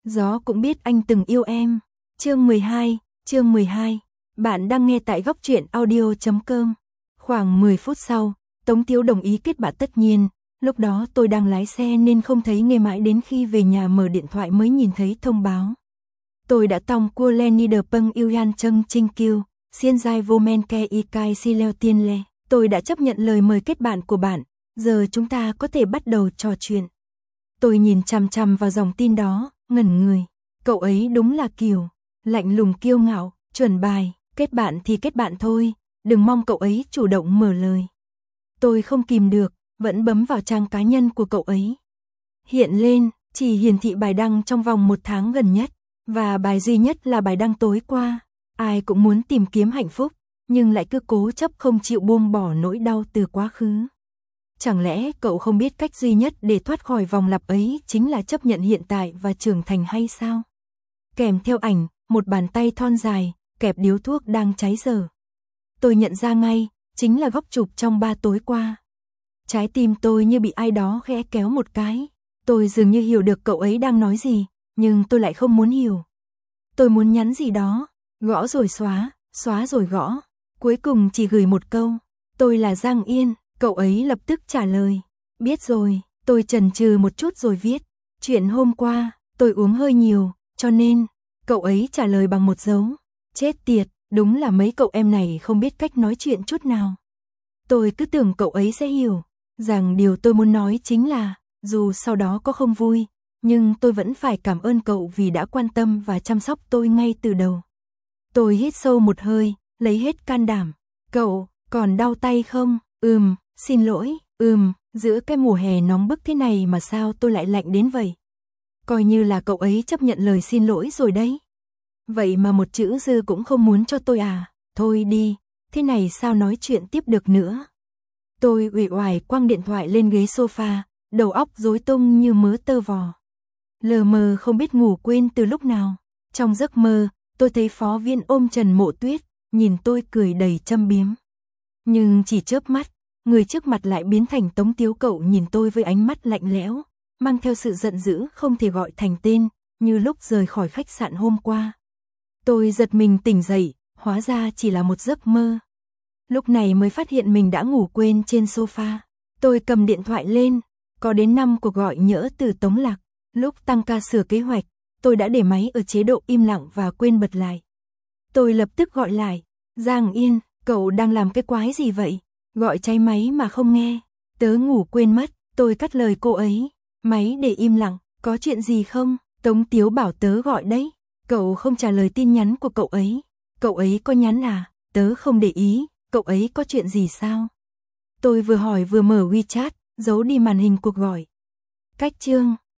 Gió cũng biết anh từng yêu em. Chương 12. Bạn đang nghe tại góc truyện audio.com. Khoảng 10 phút sau, Tống Tiếu đồng ý kết bạn tất nhiên. Lúc đó tôi đang lái xe nên không thấy nghe mãi đến khi về nhà mở điện thoại mới nhìn thấy thông báo. Tôi đã tòng cua lên đi đờ pâng yêu yan chân trinh kiêu, xiên dài vô men ke y kai si leo tiên le. Tôi đã chấp nhận lời mời kết bạn của bạn, giờ chúng ta có thể bắt đầu trò chuyện. Tôi nhìn chằm chằm vào dòng tin đó, ngẩn người. Cậu ấy đúng là kiểu lạnh lùng kiêu ngạo, chuẩn bài, kết bạn thì kết bạn thôi, đừng mong cậu ấy chủ động mở lời. Tôi không kìm được, vẫn bấm vào trang cá nhân của cậu ấy. Hiện lên, chỉ hiển thị bài đăng trong vòng 1 tháng gần nhất, và bài duy nhất là bài đăng tối qua. Ai cũng muốn tìm kiếm hạnh phúc, nhưng lại cứ cố chấp không chịu buông bỏ nỗi đau từ quá khứ. Chẳng lẽ cậu không biết cách duy nhất để thoát khỏi vòng lặp ấy chính là chấp nhận hiện tại và trưởng thành hay sao? Kèm theo ảnh, một bàn tay thon dài, kẹp điếu thuốc đang cháy dở. Tôi nhận ra ngay, chính là góc chụp trong 3 tối qua. Trái tim tôi như bị ai đó khẽ kéo một cái. Tôi dường như hiểu được cậu ấy đang nói gì, nhưng tôi lại không muốn hiểu. Tôi muốn nhắn gì đó, gõ rồi xóa, xóa rồi gõ. Cuối cùng chỉ gửi một câu, tôi là Giang Yên. Cậu ấy lập tức trả lời, biết rồi. Tôi chần chừ một chút rồi viết, chuyện hôm qua, tôi uống hơi nhiều, cho nên, cậu ấy trả lời bằng một dấu, chết tiệt, đúng là mấy cậu em này không biết cách nói chuyện chút nào. Tôi cứ tưởng cậu ấy sẽ hiểu, rằng điều tôi muốn nói chính là, dù sau đó có không vui, nhưng tôi vẫn phải cảm ơn cậu vì đã quan tâm và chăm sóc tôi ngay từ đầu. Tôi hít sâu một hơi, lấy hết can đảm, cậu, còn đau tay không? Xin lỗi, giữa cái mùa hè nóng bức thế này mà sao tôi lại lạnh đến vậy? Coi như là cậu ấy chấp nhận lời xin lỗi rồi đấy. Vậy mà một chữ dư cũng không muốn cho tôi à? Thôi đi, thế này sao nói chuyện tiếp được nữa? Tôi uể oải quăng điện thoại lên ghế sofa, đầu óc rối tung như mớ tơ vò. Lờ mờ không biết ngủ quên từ lúc nào. Trong giấc mơ, tôi thấy Phó Viên ôm Trần Mộ Tuyết, nhìn tôi cười đầy châm biếm. Nhưng chỉ chớp mắt, người trước mặt lại biến thành Tống Tiếu. Cậu nhìn tôi với ánh mắt lạnh lẽo, mang theo sự giận dữ không thể gọi thành tên, như lúc rời khỏi khách sạn hôm qua. Tôi giật mình tỉnh dậy, hóa ra chỉ là một giấc mơ. Lúc này mới phát hiện mình đã ngủ quên trên sofa. Tôi cầm điện thoại lên, có đến 5 cuộc gọi nhỡ từ Tống Lạc. Lúc tăng ca sửa kế hoạch, tôi đã để máy ở chế độ im lặng và quên bật lại. Tôi lập tức gọi lại, Giang Yên, cậu đang làm cái quái gì vậy? Gọi cháy máy mà không nghe. Tớ ngủ quên mất. Tôi cắt lời cô ấy. Máy để im lặng, có chuyện gì không? Tống Tiếu bảo tớ gọi đấy. Cậu không trả lời tin nhắn của cậu ấy. Cậu ấy có nhắn à? Tớ không để ý. Cậu ấy có chuyện gì sao? Tôi vừa hỏi vừa mở WeChat, giấu đi màn hình cuộc gọi. Cách chương